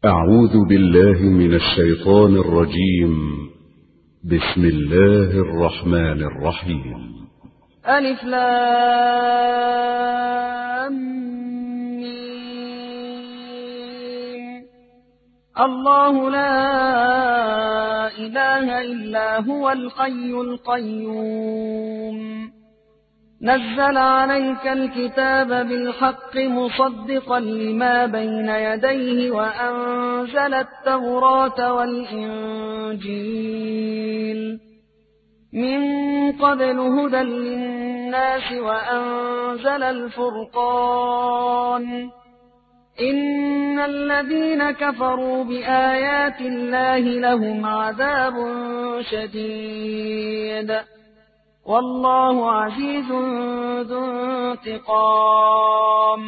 أعوذ بالله من الشيطان الرجيم. بسم الله الرحمن الرحيم. ألف لام ميم. الله لا إله إلا هو الحي القيوم نزل عليك الكتاب بالحق مصدقا لما بين يديه وأنزل التوراة والإنجيل من قبل هدى للناس وأنزل الفرقان إن الذين كفروا بآيات الله لهم عذاب شديد والله عزيز ذو انتقام.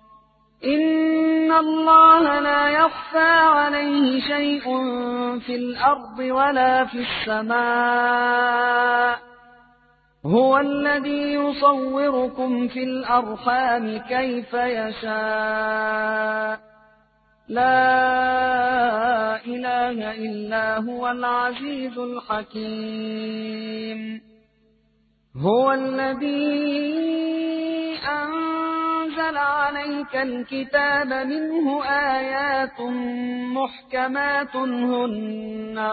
إن الله لا يخفى عليه شيء في الأرض ولا في السماء هو الذي يصوركم في الأرحام كيف يشاء لا إله إلا هو العزيز الحكيم. هو الذي أنزل عليك الكتاب منه آيات محكمات هن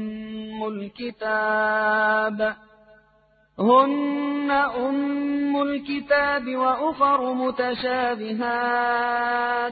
أم الكتاب وأخر متشابهات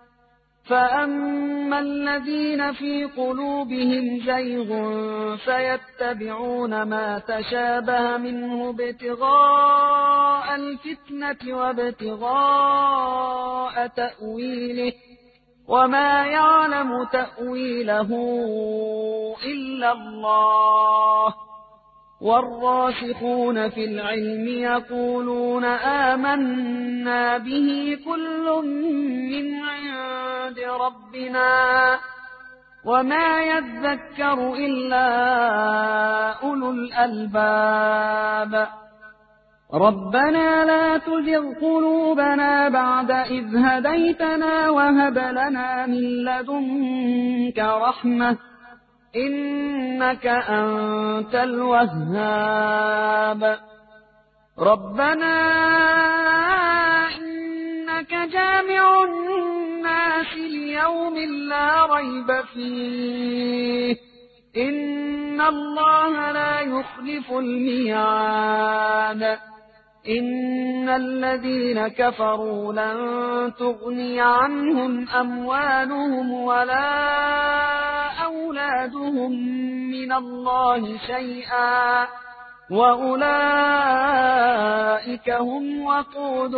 فأما الذين في قلوبهم زيغ فيتبعون ما تشابه منه ابتغاء الفتنة وابتغاء تأويله وما يعلم تأويله إلا الله والراسخون في العلم يقولون آمنا به كل من عند ربنا وما يذكر إلا أولو الألباب. ربنا لا تزغ قلوبنا بعد إذ هديتنا وهب لنا من لدنك رحمة إنك أنت الوهاب. ربنا إنك جامع الناس ليوم لا ريب فيه إن الله لا يخلف الميعاد. إن الذين كفروا لن تغني عنهم أموالهم ولا أولادهم من الله شيئا وأولئك هم وقود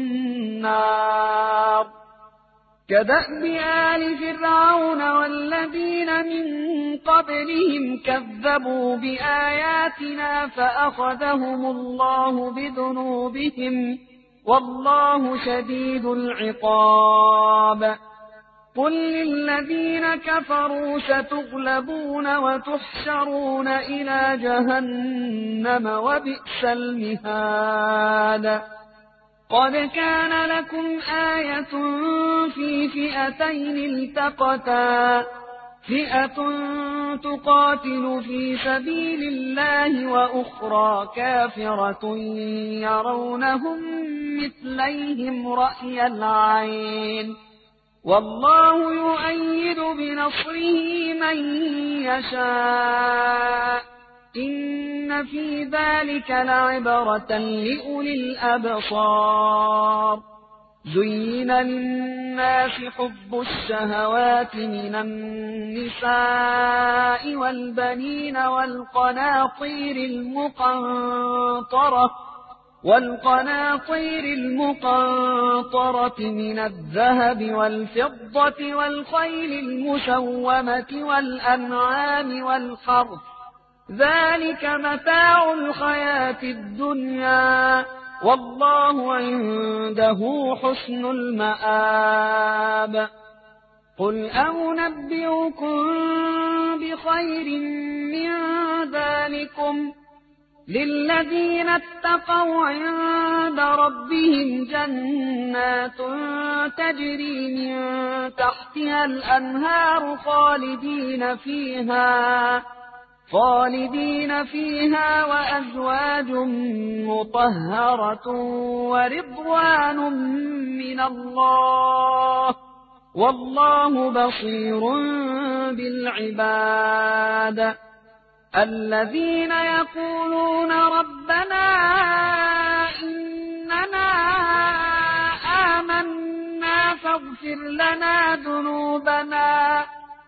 النار. كدأب آل فرعون والذين من قبلهم كذبوا بآياتنا فأخذهم الله بذنوبهم والله شديد العقاب. قل للذين كفروا ستغلبون وتحشرون إلى جهنم وبئس المهاد. قد كان لكم آية في فئتين التقتا فئة تقاتل في سبيل الله وأخرى كافرة يرونهم مثليهم رأي العين والله يؤيد بنصره من يشاء إن في ذلك لعبرة لأولي الأبصار. زين للناس حب الشهوات من النساء والبنين والقناطير المقنطرة من الذهب والفضة والخيل المسومة والأنعام والحرث ذلك متاع الحياة الدنيا والله عنده حسن المآب. قل أنبئكم بخير من ذلكم للذين اتقوا عند ربهم جنات تجري من تحتها الأنهار خالدين فيها وأزواج مطهرة ورضوان من الله والله بصير بالعباد الذين يقولون ربنا إننا آمنا فاغفر لنا ذنوبنا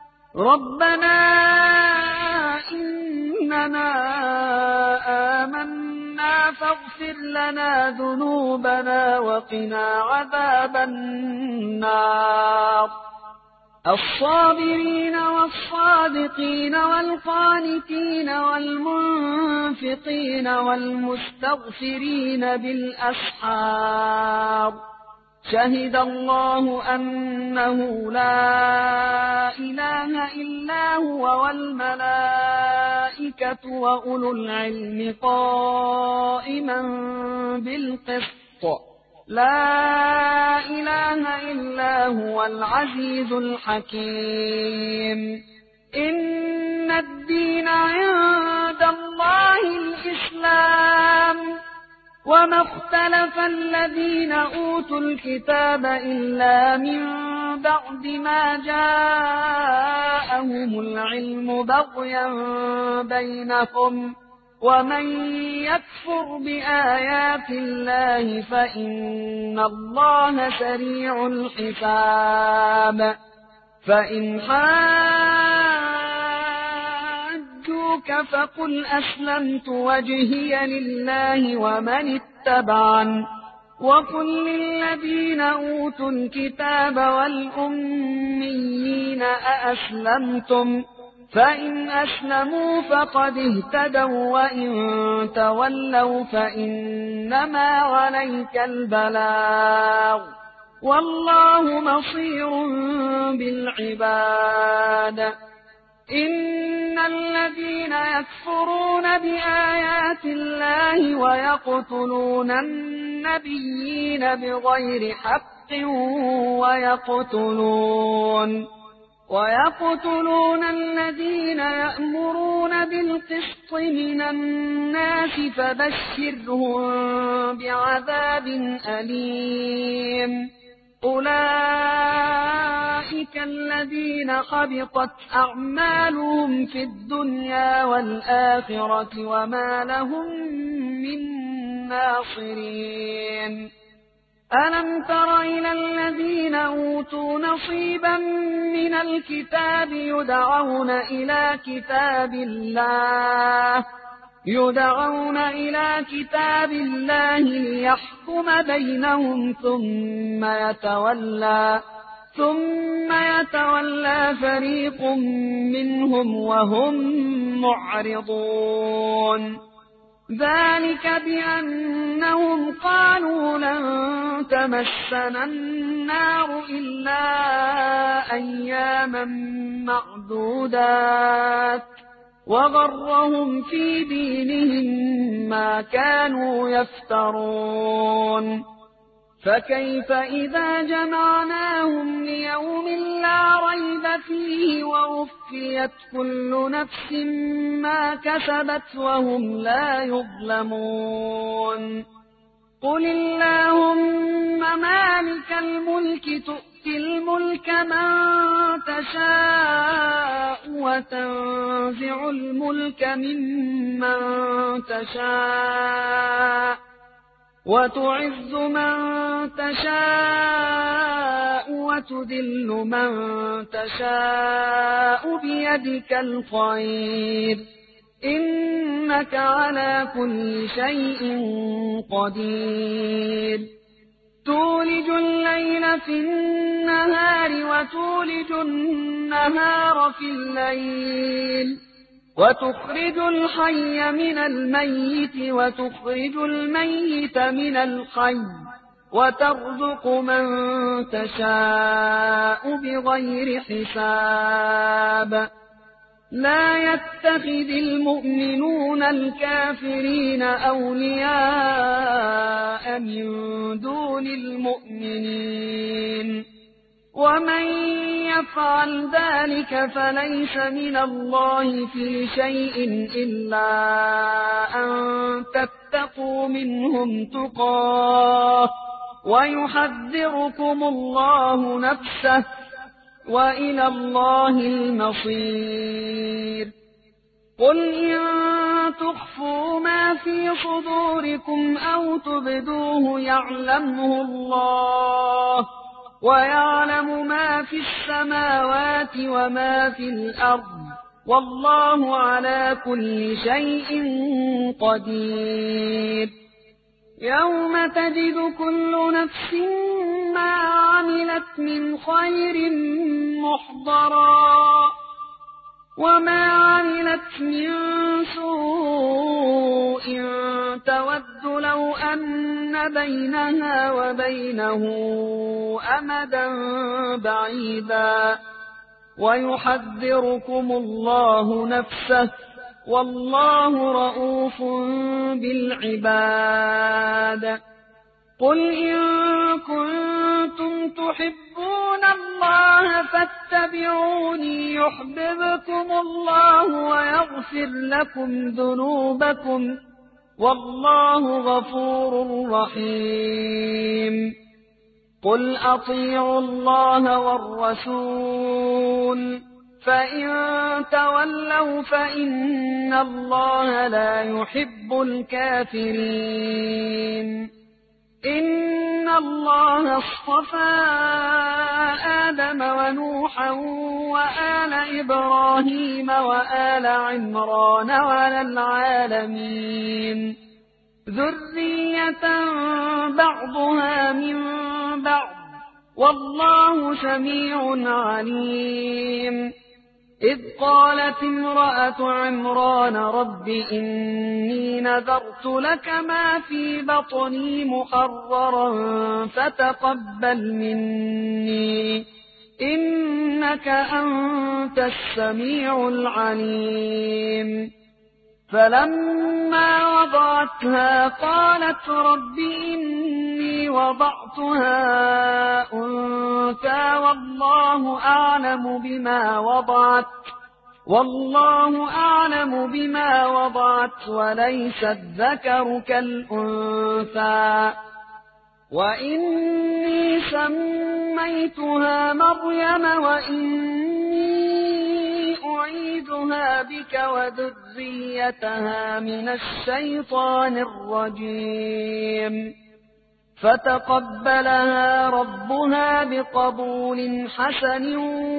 وقنا عذاب النار الصابرين والصادقين والقانتين والمنفقين والمستغفرين بالأسحار شهد الله أنه لا إله إلا هو والملائكة وأولو العلم قائما بالقسط لا إله إلا هو العزيز الحكيم إن الدين عند الله الإسلام وما اختلف الذين أوتوا الكتاب إلا من بعد ما جاءهم العلم بغيا بينهم ومن يكفر بآيات الله فإن الله سريع الحساب فإن حاجوك فقل أسلمت وجهي لله ومن اتبعن وقل للذين أوتوا الكتاب والأميين أأسلمتم فإن أسلموا فقد اهتدوا وإن تولوا فإنما عليك البلاغ والله بصير بالعباد إن الذين يكفرون بآيات الله ويقتلون النبيين بغير حق ويقتلون الذين يأمرون بالقسط من الناس فبشرهم بعذاب أليم أولئك الذين حبطت أعمالهم في الدنيا والآخرة وما لهم من ناصرين ألم تر إلى الذين أوتوا نصيبا من الكتاب يدعون إلى كتاب الله ليحكم بينهم ثم يتولى فريق منهم وهم معرضون ذلك بأنهم قالوا لن تمسنا النار إلا أياما معدودات وغرهم في دينهم ما كانوا يفترون فكيف إذا جمعناهم ليوم لا ريب فيه ووفيت كل نفس ما كسبت وهم لا يظلمون قل اللهم مالك الملك تؤتي الملك من تشاء وتنزع الملك ممن تشاء وتعز من تشاء وتذل من تشاء بيدك الخير إنك على كل شيء قدير تولج الليل في النهار وتولج النهار في الليل وتخرج الحي من الميت وتخرج الميت من الحي وترزق من تشاء بغير حساب لا يتخذ المؤمنون الكافرين أولياء من دون المؤمنين ومن يفعل ذلك فليس من الله في شيء إلا أن تتقوا منهم تقاه ويحذركم الله نفسه وإلى الله المصير. قل إن تخفوا ما في صدوركم أو تبدوه يعلمه الله ويعلم ما في السماوات وما في الأرض والله على كل شيء قدير. يوم تجد كل نفس ما عملت من خير محضرا وما عملت من سوء تود لو أن بينها وبينه أمدا بعيدا ويحذركم الله نفسه والله رءوف بالعباد. قل إن كنتم تحبون الله فاتبعوني يحببكم الله ويغفر لكم ذنوبكم والله غفور رحيم. قل أطيعوا الله والرسول فإن تولوا فإن الله لا يحب الكافرين. إن الله اصطفى آدم ونوحا وآل إبراهيم وآل عمران على العالمين ذرية بعضها من بعض والله سميع عليم. إذ قالت امرأة عمران رب إني نذرت لك ما في بطني محررا فتقبل مني إنك أنت السميع العليم. فلما وضعتها قالت رب إني وضعتها أنثى والله أعلم بما وضعت وليس الذكر كالأنثى وإني سميتها مريم وإني أعيذها بك وذريتها من الشيطان الرجيم. فتقبلها ربها بقبول حسن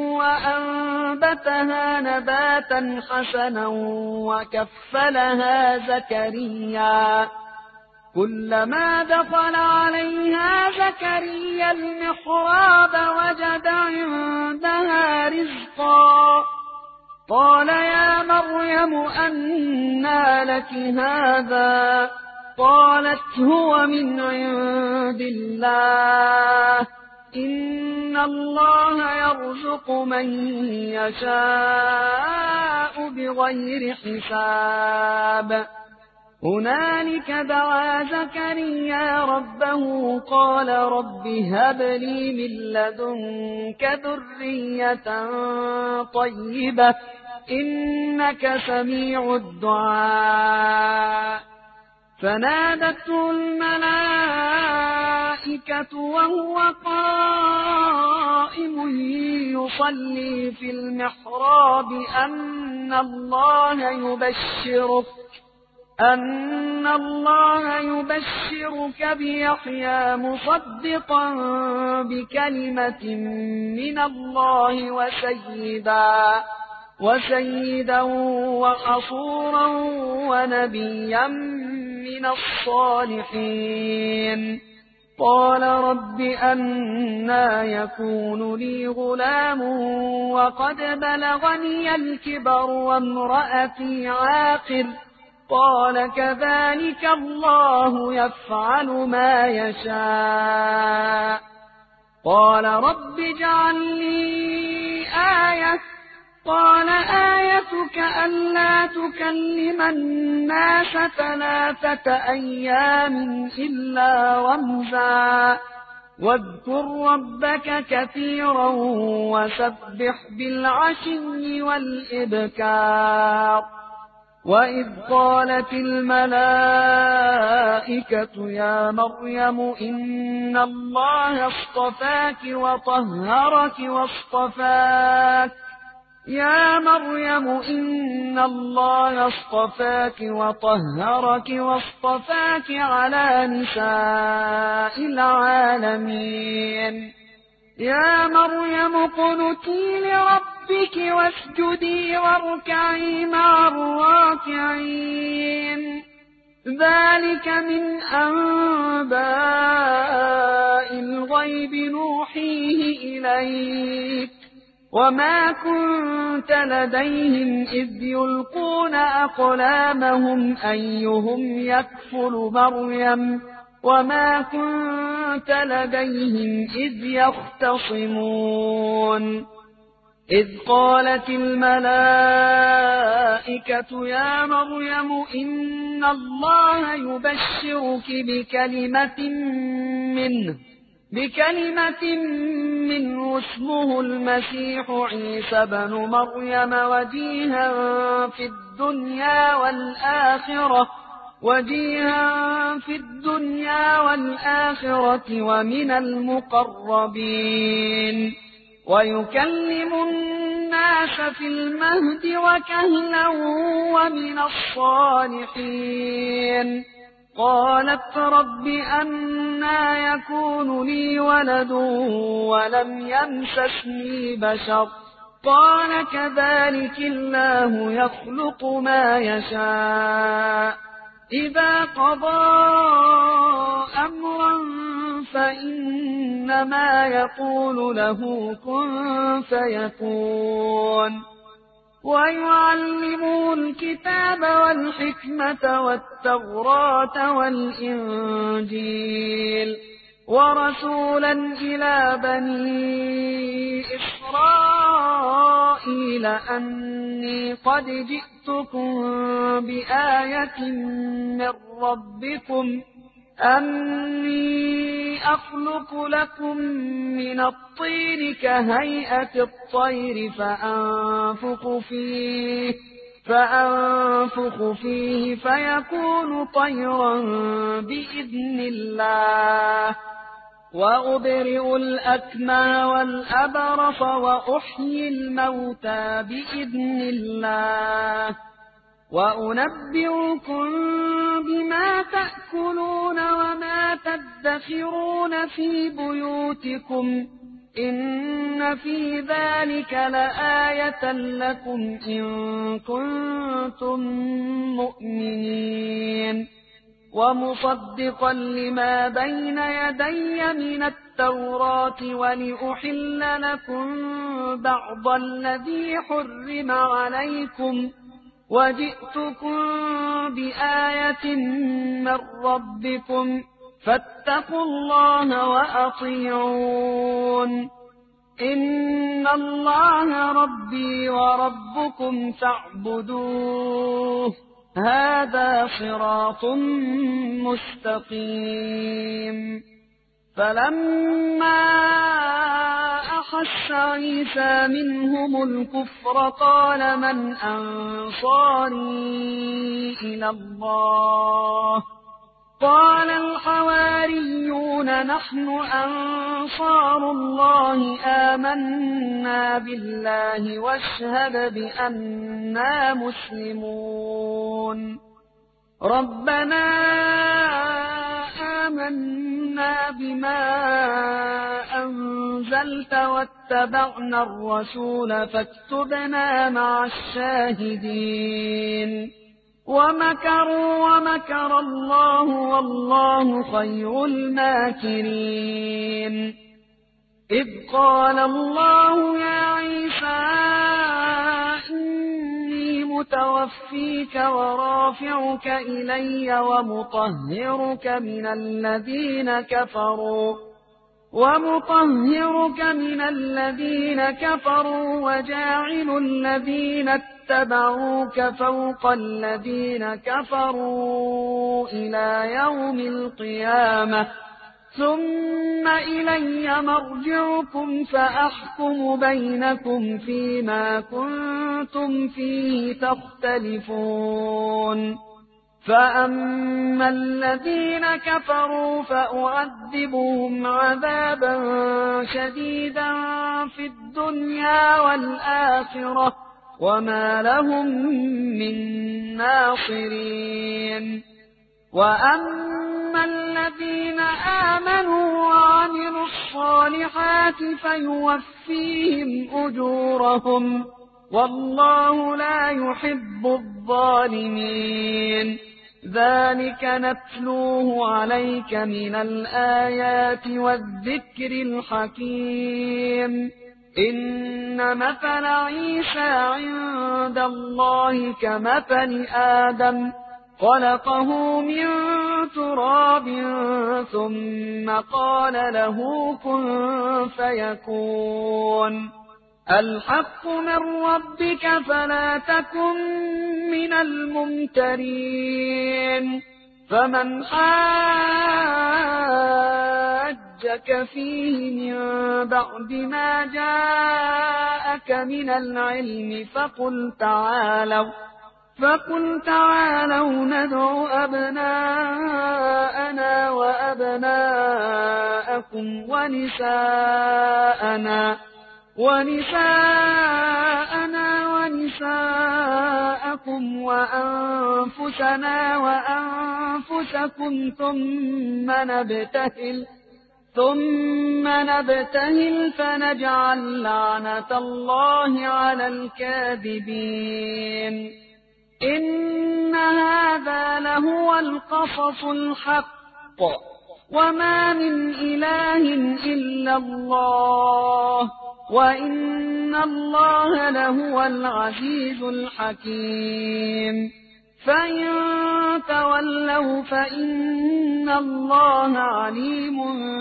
وأنبتها نباتا حسنا وكفلها زكريا. كلما دخل عليها زكريا المحراب وجد عندها رزقا قال يا مريم أنى لك هذا قالت هو من عند الله إن الله يرزق من يشاء بغير حساب. هنالك دعا زكريا ربه قال رب هب لي من لدنك ذرية طيبة إنك سميع الدعاء. فنادته الملائكة وهو قائم يصلي في المحراب أن الله يبشرك بيحيى مصدقا بكلمة من الله وسيدا وحصورا ونبيا من الصالحين. قال رب أنى يكون لي غلام وقد بلغني الكبر وامرأتي عاقر قال كذلك الله يفعل ما يشاء. قال رب اجعل لي آية قال آيتك ألا تكلم الناس 3 أيام إلا رمزا واذكر ربك كثيرا وسبح بالعشي والإبكار وإذ قالت الملائكة يا مريم إن الله اصطفاك وطهرك واصطفاك على نساء العالمين يا مريم اقنتي لربك واسجدي واركعي مع الراكعين ذلك من أنباء الغيب نوحيه إليك وما كنت لديهم إذ يلقون أقلامهم أيهم يكفل مريم وما كنت لديهم إذ يختصمون إذ قالت الملائكة يا مريم إن الله يبشرك بكلمة منه اسمه المسيح عيسى بن مريم وجيها في الدنيا والآخرة ومن المقربين ويكلم الناس في المهد وكهلا ومن الصالحين قالت رب أنى يكون لي ولد ولم يمسسني بشر قال كذلك الله يخلق ما يشاء إذا قضى أمرا فإنما يقول له كن فيكون ويعلمه الكتاب والحكمة والتوراة والإنجيل ورسولا إلى بني إسرائيل أني قد جئتكم بآية من ربكم أني أخلق لكم من الطين كهيئة الطير فأنفخ فيه فيكون طيرا بإذن الله وأبرئ الأكمى والأبرص وأحيي الموتى بإذن الله وأنبئكم بما تأكلون وما تدخرون في بيوتكم إن في ذلك لآية لكم إن كنتم مؤمنين ومصدقا لما بين يدي من التوراة ولأحل لكم بعض الذي حرم عليكم وجئتكم بآية من ربكم فاتقوا الله وأطيعون إن الله ربي وربكم فاعبدوه هذا صراط مستقيم فلما أحس عيسى منهم الكفر قال من أنصاري إلى الله قال الحواريون نحن أنصار الله آمنا بالله واشهد بأننا مسلمون ربنا آمنا بما أنزلت واتبعنا الرسول فاكتبنا مع الشاهدين ومكروا ومكر الله والله خير الماكرين إذ قال الله يا عيسى إني متوفيك ورافعك إلي ومطهرك من الذين كفروا ومطهرك من الذين كفروا وجاعل الذين اتبعوك فوق الذين كفروا إلى يوم القيامة ثم إلي مرجعكم فأحكم بينكم فيما كنتم فيه تختلفون فأما الذين كفروا فأعذبهم عذابا شديدا في الدنيا والآخرة وما لهم من ناصرين وأما الذين آمنوا وعملوا الصالحات فيوفيهم أجورهم والله لا يحب الظالمين ذلك نتلوه عليك من الآيات والذكر الحكيم إن مثل عيسى عند الله كمثل آدم خلقه من تراب ثم قال له كن فيكون الحق من ربك فلا تكن من الممترين فمن حاجك فيه من بعد ما جاءك من العلم فقل تعالوا ندع أبناءنا وأبناءكم ونساءكم وأنفسنا وأنفسكم ثم نبتهل فنجعل لعنة الله على الكاذبين إن هذا لهو القصص الحق وما من إله إلا الله وإن الله لهو العزيز الحكيم فإن تولوا فإن الله عليم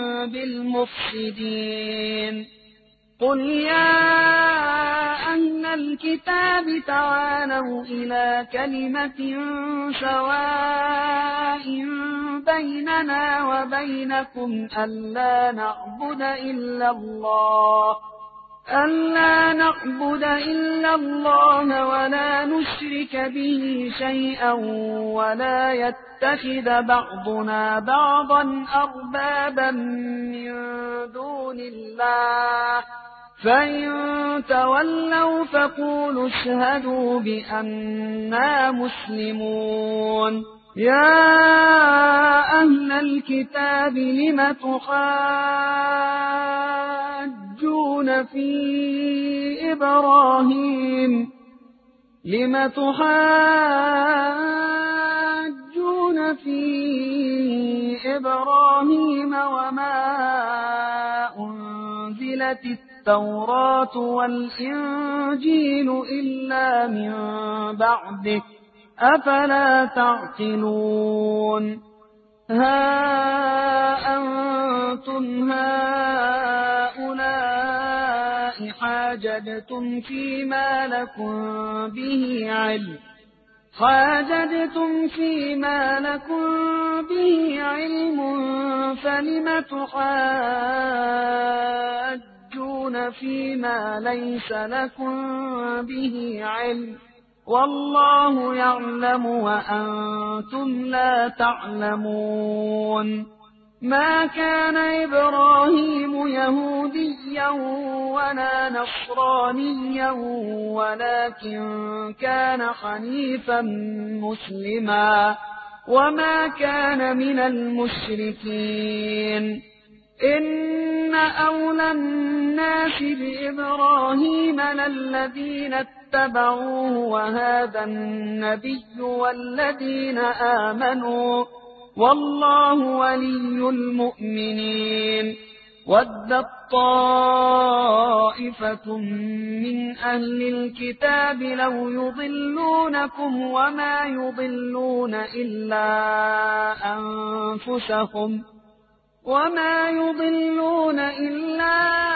بالمفسدين قل يا أهل الكتاب تعالوا إلى كلمة سواء بيننا وبينكم ألا نعبد إلا الله ولا نشرك به شيئا ولا يتخذ بعضنا بعضا أربابا من دون الله فإن تولوا فقولوا اشهدوا بأننا مسلمون يا أهل الكتاب لم تحاجون في إبراهيم وما أنزلت التوراة والإنجيل إلا من بعده أفلا تعقلون ها أنتم هؤلاء حاججتم فيما لكم به علم فلم تحاجون فيما ليس لكم به علم والله يعلم وأنتم لا تعلمون ما كان إبراهيم يهوديا ولا نصرانيا ولكن كان حنيفا مسلما وما كان من المشركين إن أولى الناس بإبراهيم للذين اتبعوه وهذا النبي والذين آمنوا والله ولي المؤمنين ودت طائفة من أهل الكتاب لو يضلونكم وما يضلون إلا أنفسهم وما يضلون إلا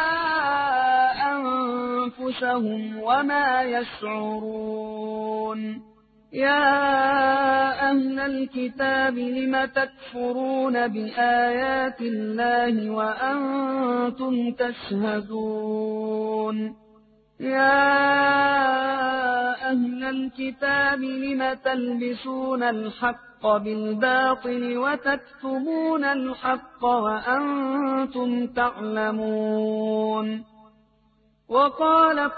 أنفسهم وما يشعرون. يا أهل الكتاب لم تكفرون بآيات الله وأنتم تشهدون. يا أهل الكتاب لم تلبسون الحق بالباطل وتكتمون الحق وأنتم تعلمون. وقالت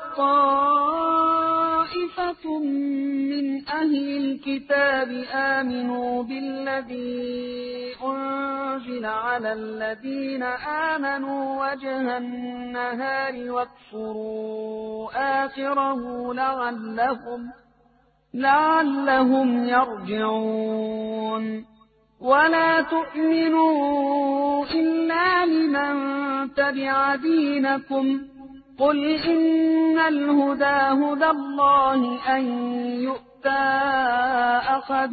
طائفة من أهل الكتاب آمنوا بالذي أنزل على الذين آمنوا وجه النهار واكفروا آخره لعلهم يرجعون. ولا تؤمنوا إلا لمن تبع دينكم. قل إن الهدى هدى الله أن يؤتى أحد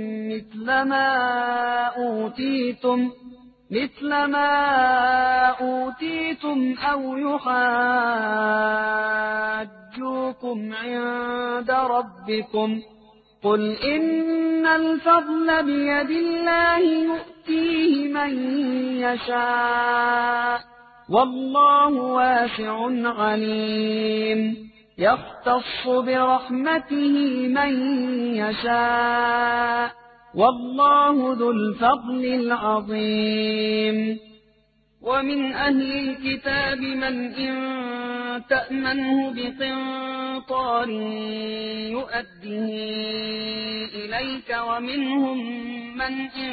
مثل ما أوتيتم أو يحاجوكم عند ربكم. قل إن الفضل بيد الله يؤتيه من يشاء والله واسع عليم. يختص برحمته من يشاء والله ذو الفضل العظيم. ومن أهل الكتاب من إن تأمنه بقنطار يؤده إليك ومنهم من إن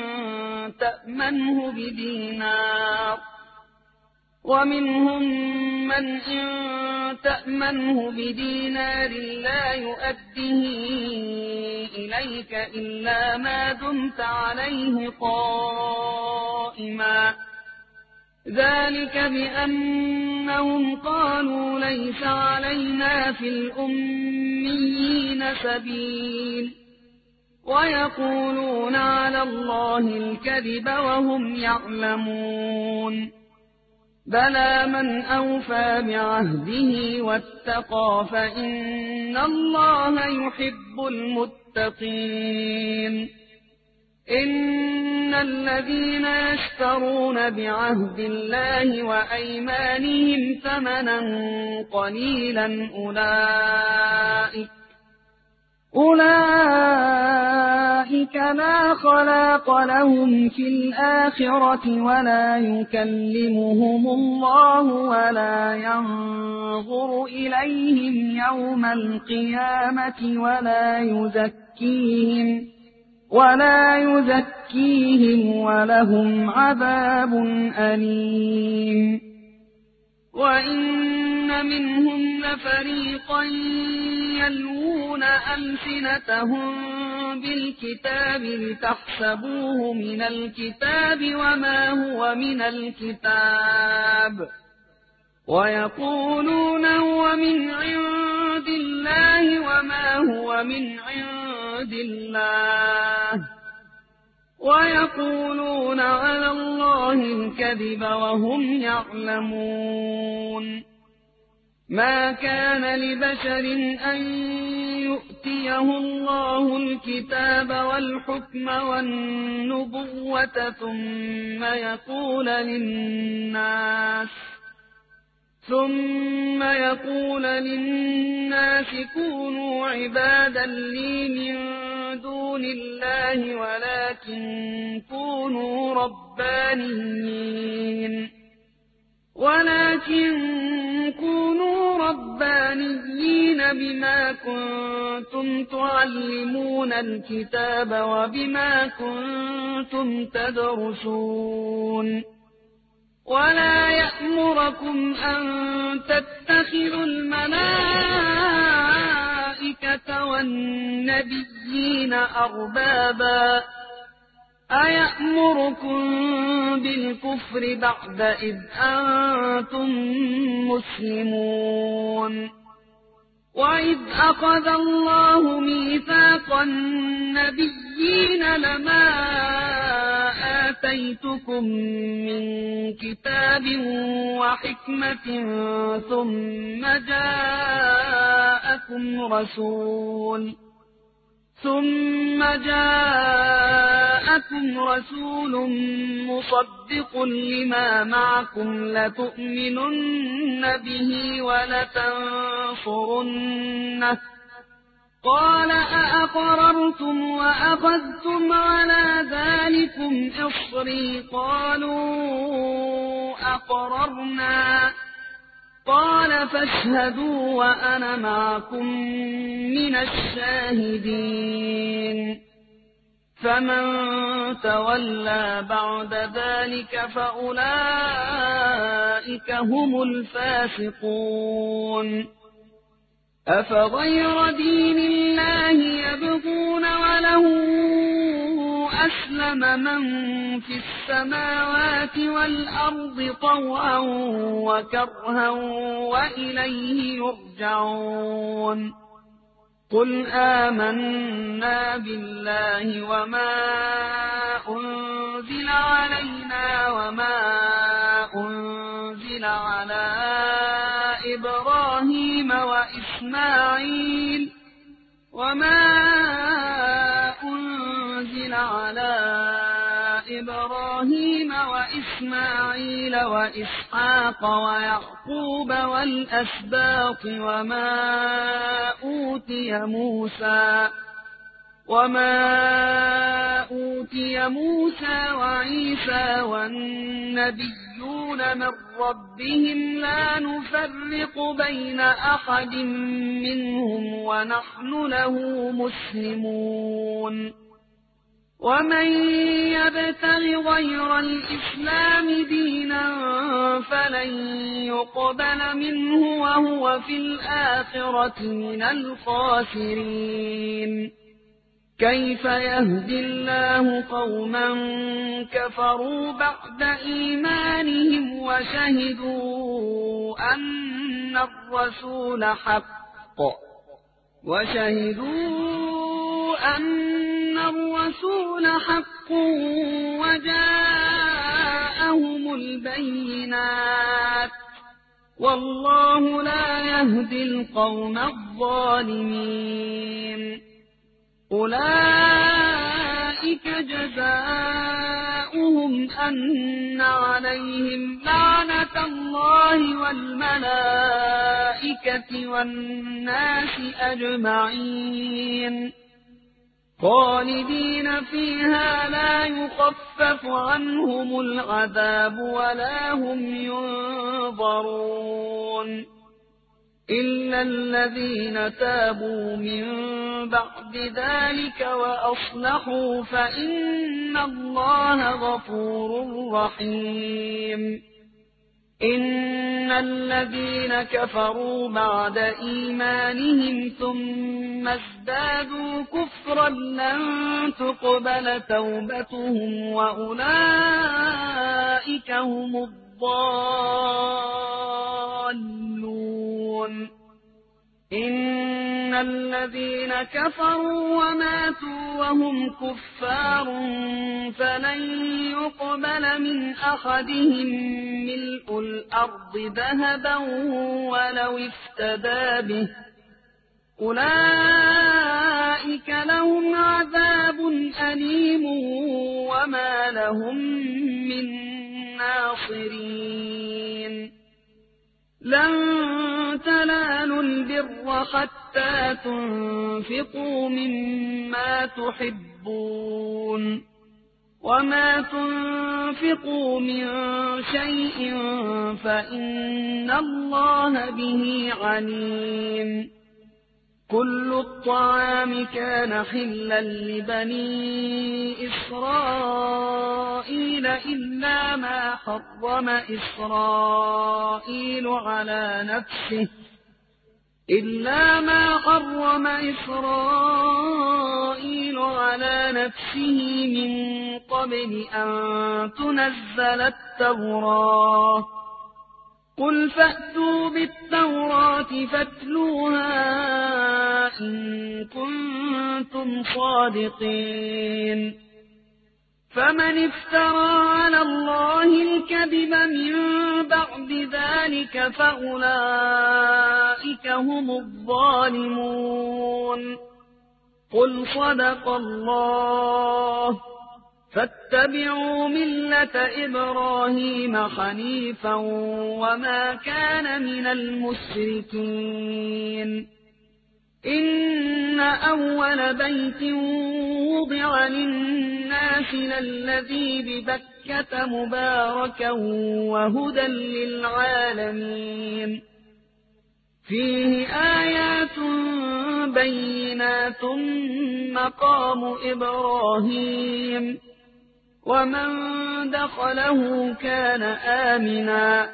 تأمنه بدينار لا يؤده إليك إلا ما دمت عليه قائما. ذلك بأنهم قالوا ليس علينا في الأميين سبيل ويقولون على الله الكذب وهم يعلمون. بلى من أوفى بعهده واتقى فإن الله يحب المتقين. إن الذين يشترون بعهد الله وأيمانهم ثمنا قليلا أولئك لا خلاق لهم في الآخرة ولا يكلمهم الله ولا ينظر إليهم يوم القيامة ولا يزكيهم ولهم عذاب أليم. وإن منهم لفريقا يلوون ألسنتهم بالكتاب لتحسبوه من الكتاب وما هو من الكتاب ويقولون هو من عند الله وما هو من عند الله ويقولون على الله الكذب وهم يعلمون. ما كان لبشر أن يؤتيه الله الكتاب والحكم والنبوة ثم يقول للناس كونوا عبادا لي من دون الله ولكن كونوا ربانيين بما كنتم تعلمون الكتاب وبما كنتم تدرسون. ولا يأمركم أن تتخذوا الملائكة والنبيين أربابا أيأمركم بالكفر بعد إذ أنتم مسلمون. وإذ أخذ الله ميثاق النبيين لما آتيتكم من كتاب وحكمة ثم جاءكم رسول مصدق لما معكم لتؤمنن به ولتنصرنه قال أأقررتم وأخذتم على ذلكم إصري قالوا أقررنا قال فاشهدوا وأنا معكم من الشاهدين فمن تولى بعد ذلك فأولئك هم الفاسقون أفغير دين الله يبغون وله أسلم من في السماوات والأرض طوعا وكرها وإليه يرجعون قل آمنا بالله وما أنزل علينا وما أنزل على إبراهيم وإسماعيل وإسحاق ويعقوب والأسباط وما أوتي موسى وعيسى والنبيون من ربهم لا نفرق بين أحد منهم ونحن له مسلمون ومن يبتغ غير الإسلام دينا فلن يقبل منه وهو في الآخرة من الخاسرين كيف يهدي الله قوما كفروا بعد إيمانهم وشهدوا أن الرسول حق وجاءهم البينات والله لا يهدي القوم الظالمين أولئك جزاؤهم أن عليهم لعنة الله والملائكة والناس أجمعين خالدين فيها لا يخفف عنهم العذاب ولا هم ينظرون إلا الذين تابوا من بعد ذلك وأصلحوا فإن الله غفور رحيم إن الذين كفروا بعد إيمانهم ثم ازدادوا كفرا لن تقبل توبتهم وأولئك هم الضالون إن الذين كفروا وماتوا وهم كفار فلن يقبل من أحدهم ملء الأرض ذهبا ولو افتدى به أولئك لهم عذاب أليم وما لهم من ناصرين لن تنالوا البر حتى تنفقوا مما تحبون وما تنفقوا من شيء فإن الله به عليم كل الطعام كان حلا لبني إسرائيل إلا ما حرم إسرائيل على نفسه من قبل أن تنزل التوراة قل فأتوا بالتوراة فاتلوها إن كنتم صادقين فمن افترى على الله الكذب من بعد ذلك فأولئك هم الظالمون قل صدق الله فاتبعوا ملة إبراهيم حنيفا وما كان من المشركين إن أول بيت وضع للناس للذي ببكة مباركا وهدى للعالمين فيه آيات بينات مقام إبراهيم ومن دخله كان آمنا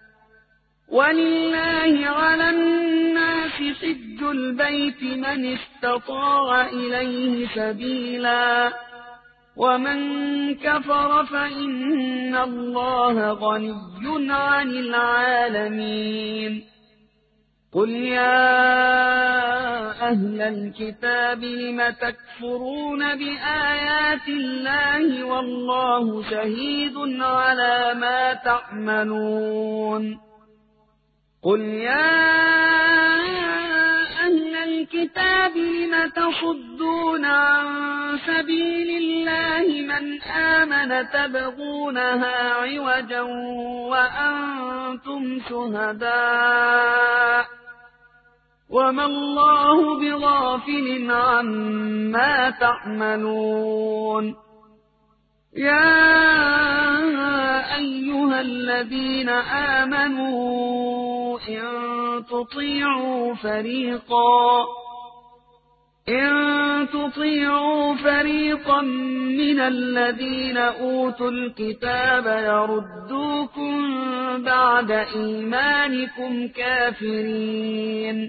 ولله على الناس حج البيت من استطاع إليه سبيلا ومن كفر فإن الله غني عن العالمين قل يا أهل الكتاب لم تكفرون بآيات الله والله شهيد على ما تعملون قل يا أهل الكتاب لم تصدون عن سبيل الله من آمن تبغونها عوجا وأنتم شهداء وما الله بغافل عما تعملون يا أيها الذين آمنوا إن تطيعوا فريقا من الذين أوتوا الكتاب يردوكم بعد إيمانكم كافرين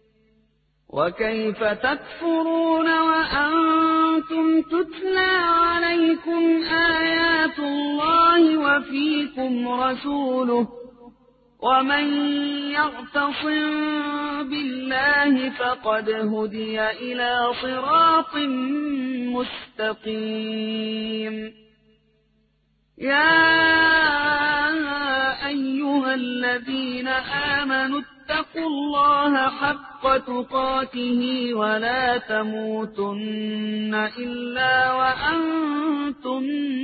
وكيف تكفرون وأنتم تتلى عليكم آيات الله وفيكم رسوله ومن يعتصم بالله فقد هدي إلى صراط مستقيم يا أيها الذين آمنوا اتقوا الله حق تقاته ولا تموتن إلا وأنتم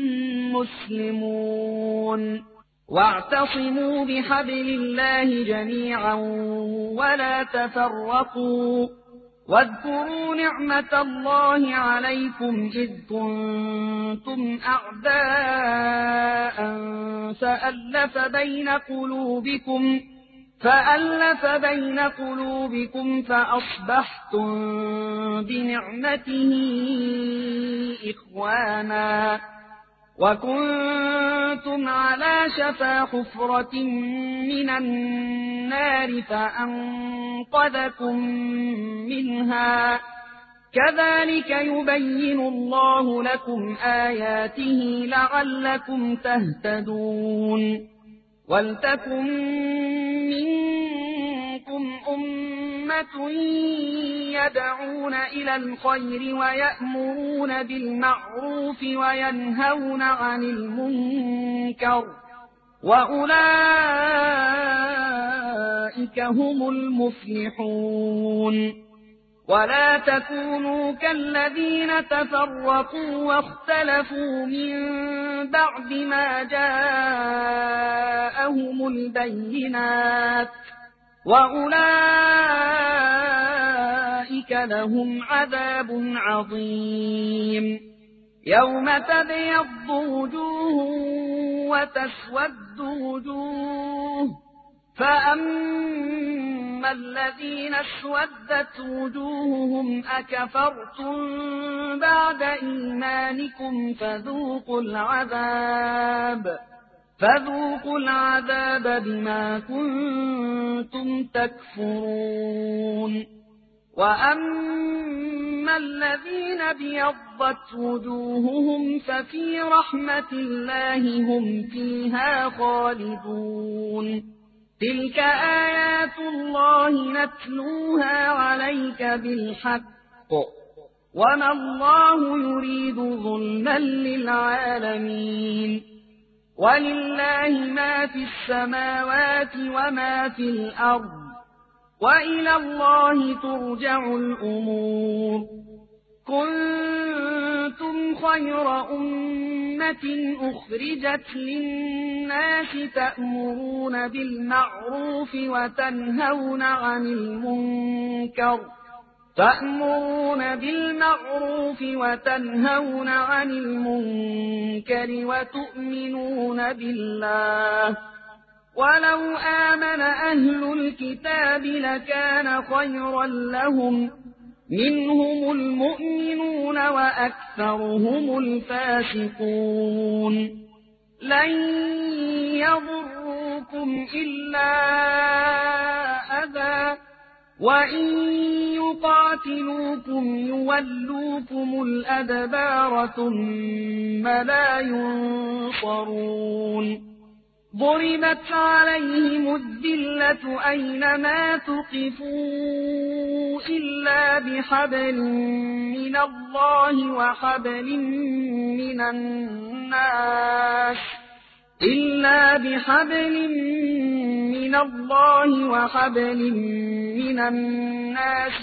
مسلمون واعتصموا بحبل الله جميعا ولا تفرقوا واذكروا نعمة الله عليكم إذ كنتم أعداء فألف بين قلوبكم فأصبحتم بنعمته إخوانا وكنتم على شفا حفرة من النار فأنقذكم منها كذلك يبين الله لكم آياته لعلكم تهتدون ولتكن منكم أمة يدعون إلى الخير ويأمرون بالمعروف وينهون عن المنكر وأولئك هم المفلحون ولا تكونوا كالذين تفرقوا واختلفوا من بعد ما جاءهم البينات وأولئك لهم عذاب عظيم يوم تبيض وجوه وتسود وجوه فأما الذين اسودت وجوههم أكفرتم بعد إيمانكم فذوقوا العذاب بما كنتم تكفرون وأما الذين ابيضت وجوههم ففي رحمة الله هم فيها خالدون تلك آيات الله نتلوها عليك بالحق وما الله يريد ظلما للعالمين ولله ما في السماوات وما في الأرض وإلى الله ترجع الأمور كنتم خير أمة أخرجت للناس تأمرون بالمعروف وتنهون عن المنكر وتؤمنون بالله ولو آمن أهل الكتاب لكان خيرا لهم منهم المؤمنون وأكثرهم الفاسقون لن يضروكم إلا أذى وإن يقاتلوكم يولوكم الأدبار ثم لا ينصرون ضربت عليهم الذلة أينما تقفوا إلا بحبل من الله وحبل من الناس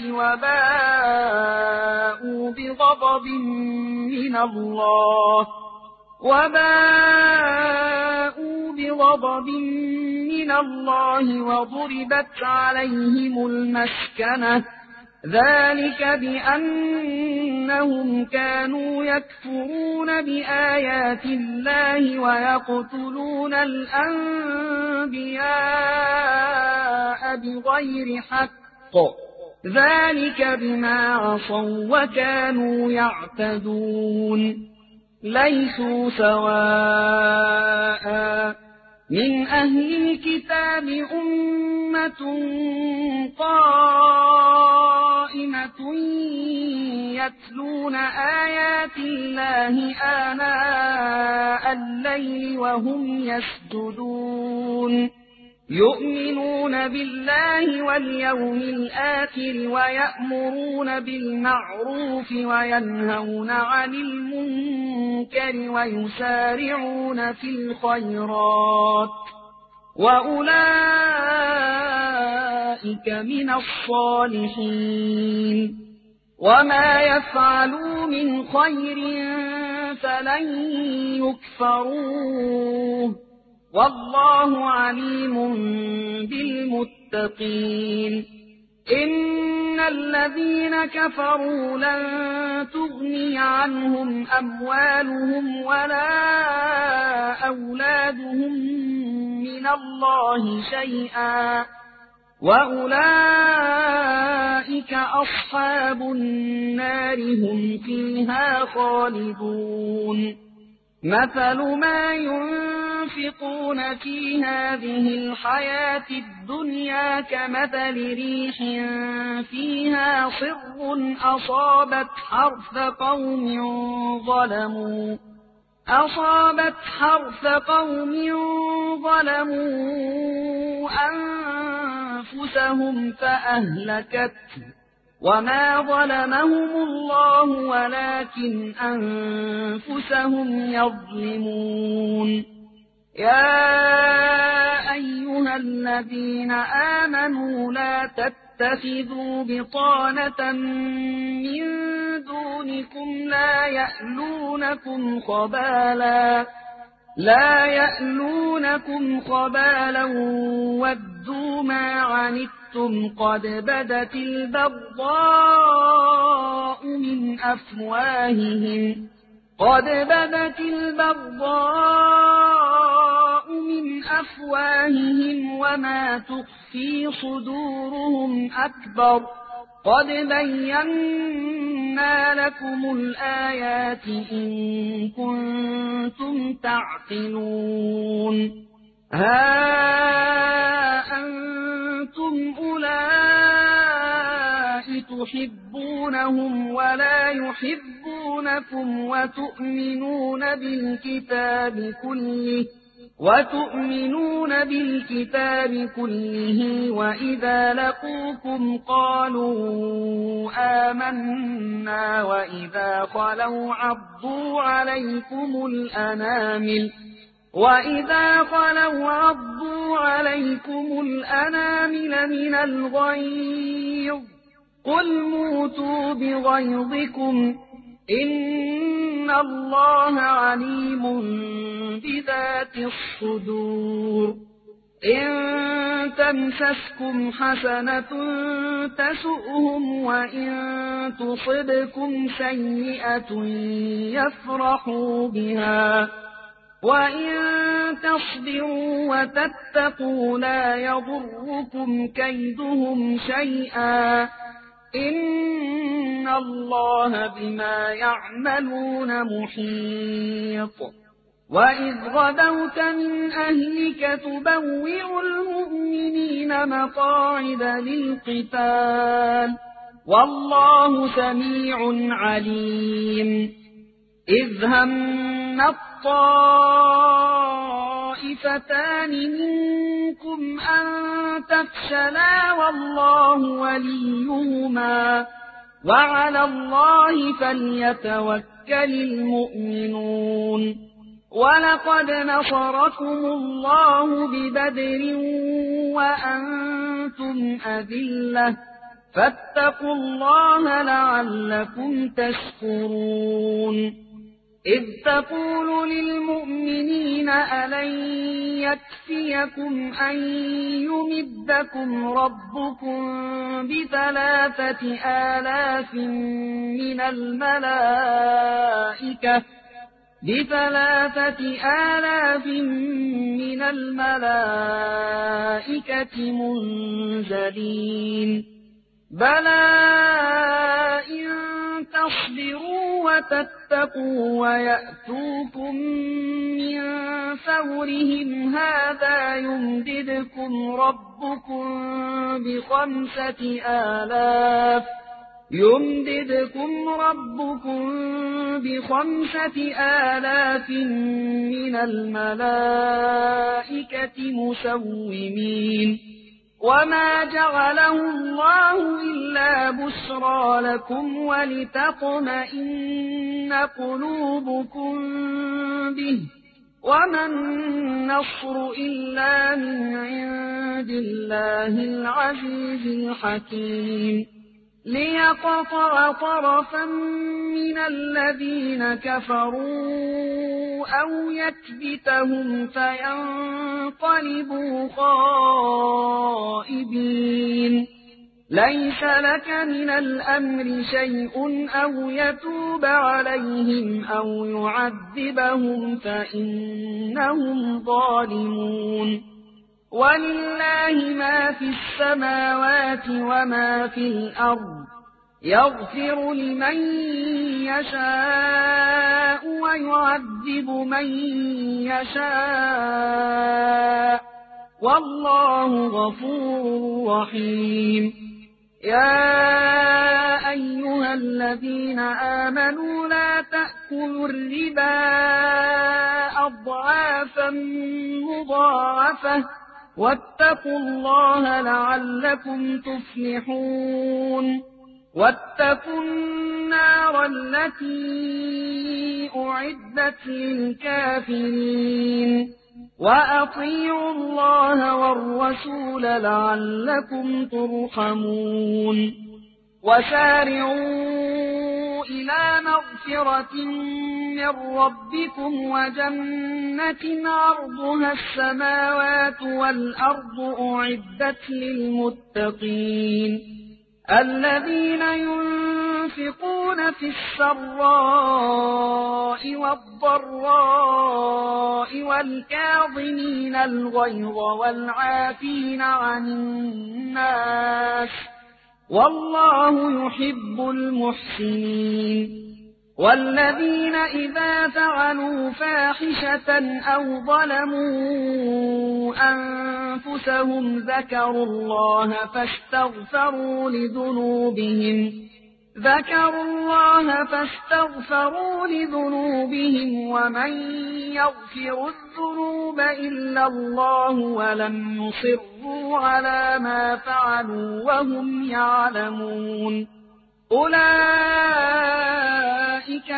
وباءوا بغضب من الله وضربت عليهم المسكنة ذلك بأنهم كانوا يكفرون بآيات الله ويقتلون الأنبياء بغير حق ذلك بما عصوا وكانوا يعتدون ليسوا سواء من أهل الكتاب أمة قائمة يتلون آيات الله آناء الليل وهم يسجدون يؤمنون بالله واليوم الآخر ويأمرون بالمعروف وينهون عن المنكر ويسارعون في الخيرات وأولئك من الصالحين وما يفعلوا من خير فلن يكفروه والله عليم بالمتقين إن الذين كفروا لن تغني عنهم أموالهم ولا أولادهم من الله شيئا وأولئك أصحاب النار هم فيها خالدون مثل ما ينفقون في هذه الحياة الدنيا كمثل ريح فيها صر أصابت حرث قوم ظلموا أنفسهم فأهلكته وما ظلمهم الله ولكن أنفسهم يظلمون يا أيها الذين آمنوا لا تتخذوا بطانة من دونكم لا يألونكم خبالا ودوا ما عنتم قد بدت البغضاء من أفواههم وما تخفي صدورهم أكبر قد بينا لكم الآيات إن كنتم تعقلون ها أنتم أولئك تحبونهم ولا يحبونكم وتؤمنون بالكتاب كله وتؤمنون بالكتاب كله وإذا لقوكم قالوا آمنا وإذا خلوا عضوا عليكم الأنامل من الغيظ قل موتوا بغيظكم إن الله عليم بذات الصدور إن تمسسكم حسنة تسؤهم وإن تصبكم سيئة يفرحوا بها وإن تصبروا وتتقوا لا يضركم كيدهم شيئا إن الله بما يعملون محيط وإذ غدوت من أهلك تبوئ المؤمنين مقاعد للقتال والله سميع عليم إذ هم الطائفتان منكم أن تفشلا والله وليهما وعلى الله فليتوكل المؤمنون ولقد نصركم الله ببدر وأنتم أذلة فاتقوا الله لعلكم تشكرون إذ تقول للمؤمنين ألن يكفيكم أن يمدكم ربكم ب3,000 من الملائكة منزلين بلى إن تصبروا وتتقوا ويأتوكم من فورهم هذا يمددكم ربكم ب5,000 من الملائكة مسومين وما جعله الله إلا بشرى لكم ولتطمئن قلوبكم به وما النصر إلا من عند الله العزيز الحكيم ليقطع طرفا من الذين كفروا أو يكبتهم فينقلبوا خائبين ليس لك من الأمر شيء أو يتوب عليهم أو يعذبهم فإنهم ظالمون ولله ما في السماوات وما في الأرض يغفر لمن يشاء ويعذب من يشاء والله غفور رحيم يا أيها الذين آمنوا لا تأكلوا الربا أضعافا مضاعفة واتقوا الله لعلكم تفلحون واتقوا النار التي أعدت للكافرين وأطيعوا الله والرسول لعلكم ترحمون وسارعوا إلى مغفرة من ربكم وجنة عرضها السماوات والأرض أعدت للمتقين الذين ينفقون في السراء والضراء والكاظمين الغيظ والعافين عن الناس والله يحب المحسنين والذين إذا فعلوا فاحشة أو ظلموا أنفسهم ذكروا الله فاستغفروا لذنوبهم ذكروا الله فاستغفروا لذنوبهم ومن يغفر الذنوب إلا الله ولم يصروا على ما فعلوا وهم يعلمون أولئك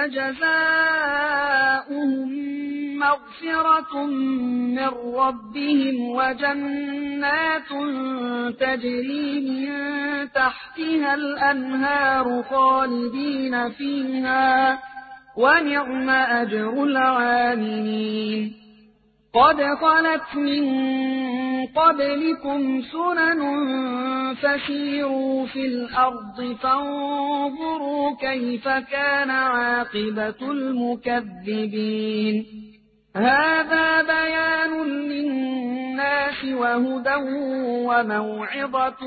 جزاؤهم مغفرة من ربهم وجنات تجري من تحتها الأنهار خالدين فيها ونعم أجر العاملين قد خلت من قبلكم سنن فسيروا في الأرض فانظروا كيف كان عاقبة المكذبين هذا بيان للناس وهدى وموعظة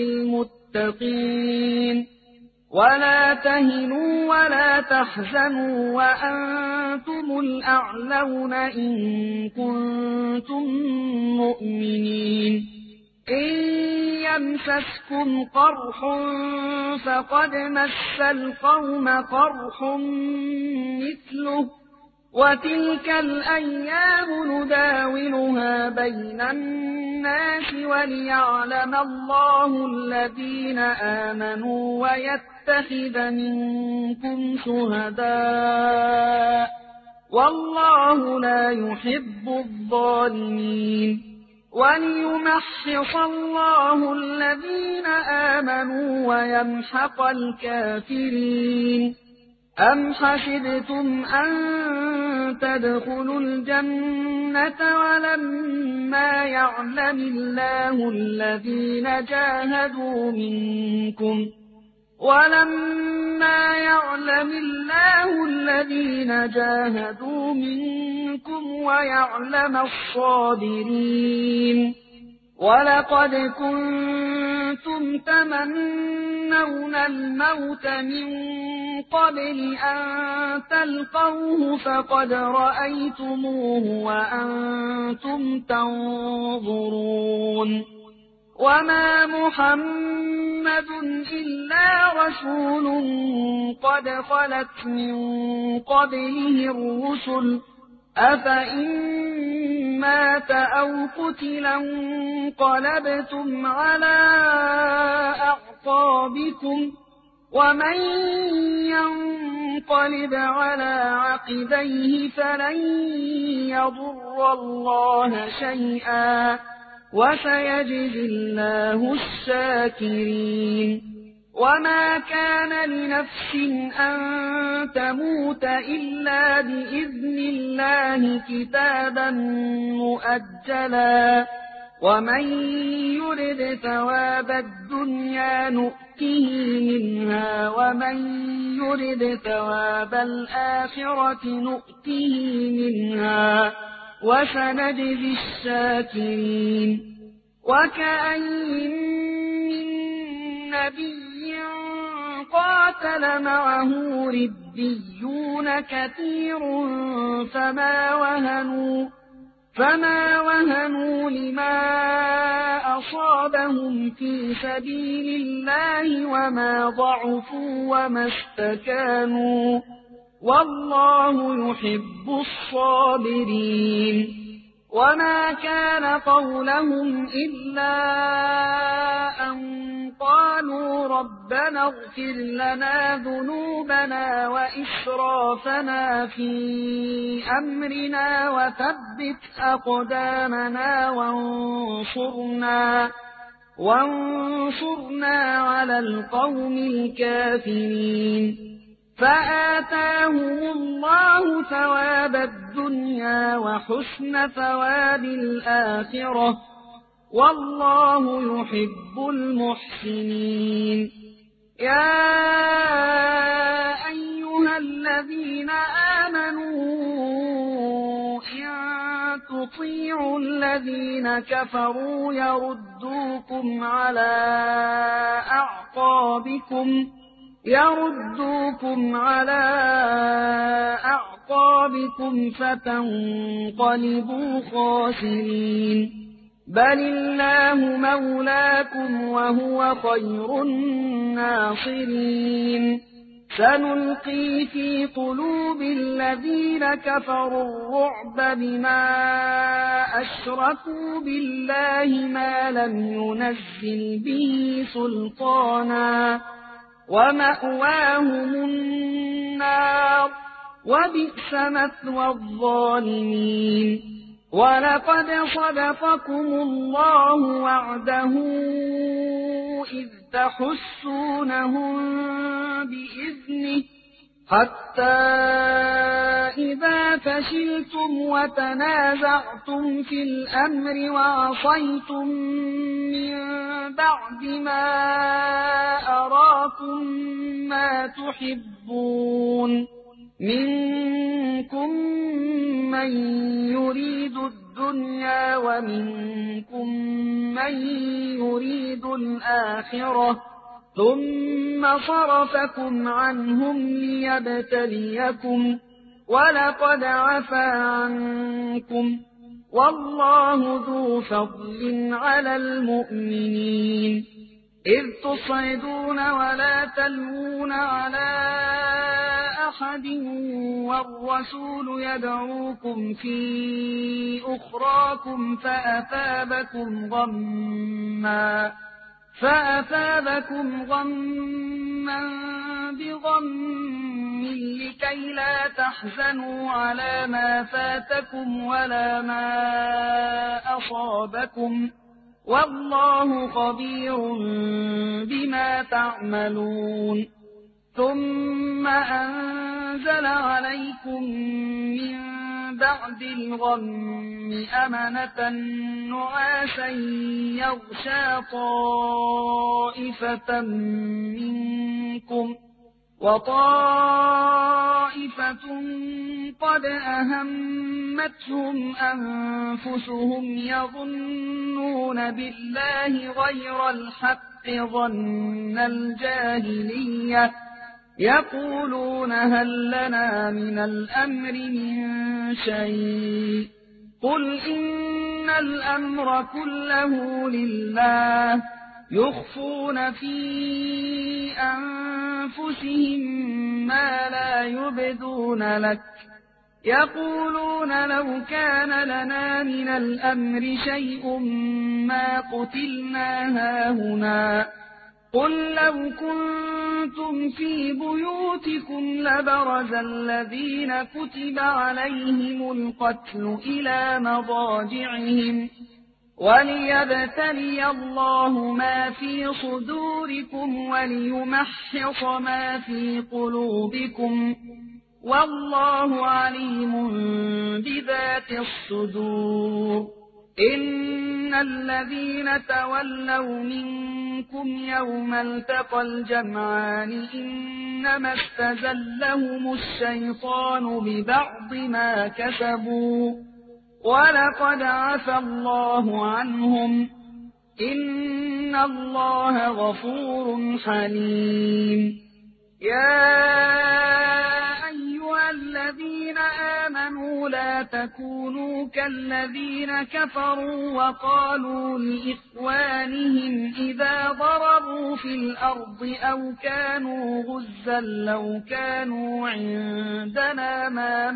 للمتقين ولا تهنوا ولا تحزنوا وأنتم الأعلون إن كنتم مؤمنين إن يمسسكم قرح فقد مس القوم قرح مثله وتلك الأيام نداولها بين الناس وليعلم الله الذين آمنوا ويتخذ منكم شهداء والله لا يحب الظالمين وليمحص الله الذين آمنوا ويمحق الكافرين أم حسبتم أن تدخلوا الجنة ولما يعلم الله الذين جاهدوا منكم ويعلم الصابرين ولقد كنتم تمنون الموت من قبل أن تلقوه فقد رأيتموه وأنتم تنظرون وما محمد إلا رسول قد خلت من قبله الرسل أفإن مات أو قتلا انقلبتم على أعقابكم ومن ينقلب على عقبيه فلن يضر الله شيئا وسيجزي الله الشاكرين وما كان لنفس أن تموت إلا بإذن الله كتابا مؤجلا ومن يرد ثواب الدنيا نؤته منها ومن يرد ثواب الآخرة نؤته منها وسنجزي الشاكرين وكأين من نبي قاتل معه ربيون كثير فما وهنوا لما أصابهم في سبيل الله وما ضعفوا وما استكانوا والله يحب الصابرين وما كان قولهم إلا أن قالوا ربنا اغفر لنا ذنوبنا وإسرافنا في أمرنا وثبت أقدامنا وانصرنا على القوم الكافرين فآتاهم الله ثواب الدنيا وحسن ثواب الآخرة والله يحب المحسنين يا أيها الذين آمنوا إن تطيعوا الذين كفروا يردوكم على أعقابكم فتنقلبوا خاسرين بل الله مولاكم وهو خير الناصرين سنلقي في قلوب الذين كفروا الرعب بما أشركوا بالله ما لم ينزل به سلطانا ومأواهم النار وبئس مثوى الظالمين ولقد صدقكم الله وعده إذ تحسونهم بإذنه حتى إذا فشلتم وتنازعتم في الأمر وعصيتم من بعد ما أراكم ما تحبون منكم من يريد الدنيا ومنكم من يريد الآخرة ثم صرفكم عنهم ليبتليكم ولقد عفا عنكم والله ذو فضل على المؤمنين إذ تصعدون ولا تلوون على أحد والرسول يدعوكم في أخراكم فأثابكم غما بغم لكي لا تحزنوا على ما فاتكم ولا ما أصابكم والله خبير بما تعملون ثم أنزل عليكم من بعد الغم أمنة نعاسا يغشى طائفة منكم وطائفة قد أهمتهم أنفسهم يظنون بالله غير الحق ظن الجاهلية يقولون هل لنا من الأمر من شيء قل إن الأمر كله لله يخفون في أنفسهم ما لا يبدون لك يقولون لو كان لنا من الأمر شيء ما قتلنا هاهنا قل لو كنتم في بيوتكم لبرز الذين كتب عليهم القتل إلى مضاجعهم وليبتلي الله ما في صدوركم وليمحص ما في قلوبكم والله عليم بذات الصدور إن الذين تولوا منكم يوم التقى الجمعان إنما استزلهم الشيطان ببعض ما كسبوا ولقد عفى الله عنهم إن الله غفور حليم يا أيها الذين آمنوا لا تكونوا كالذين كفروا وقالوا لإخوانهم إذا ضربوا في الأرض أو كانوا غزا لو كانوا عندنا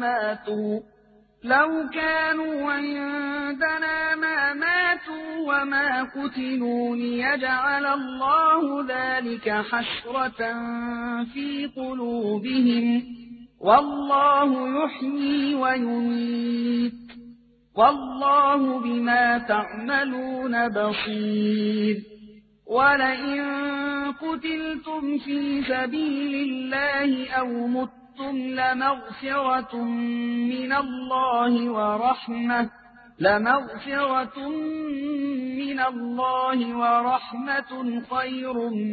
ما ماتوا وما قتلوا ليجعل الله ذلك حسرة في قلوبهم والله يحيي ويميت والله بما تعملون بصير ولئن قتلتم في سبيل الله أو متم لمغفرة من الله ورحمة خير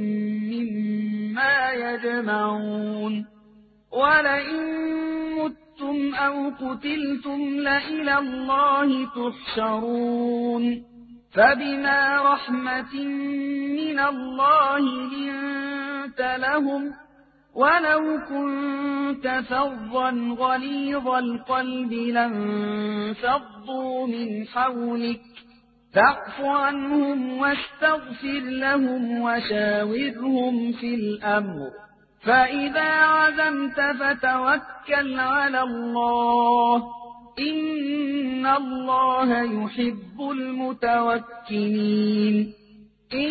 مما يجمعون ولئن متم أو قتلتم لإلى الله تحشرون فبما رحمة من الله لنت لهم ولو كنت فظا غليظ القلب لانفضوا من حولك فاعف عنهم واستغفر لهم وشاورهم في الأمر، فإذا عزمت فتوكل على الله، إن الله يحب المتوكلين. إن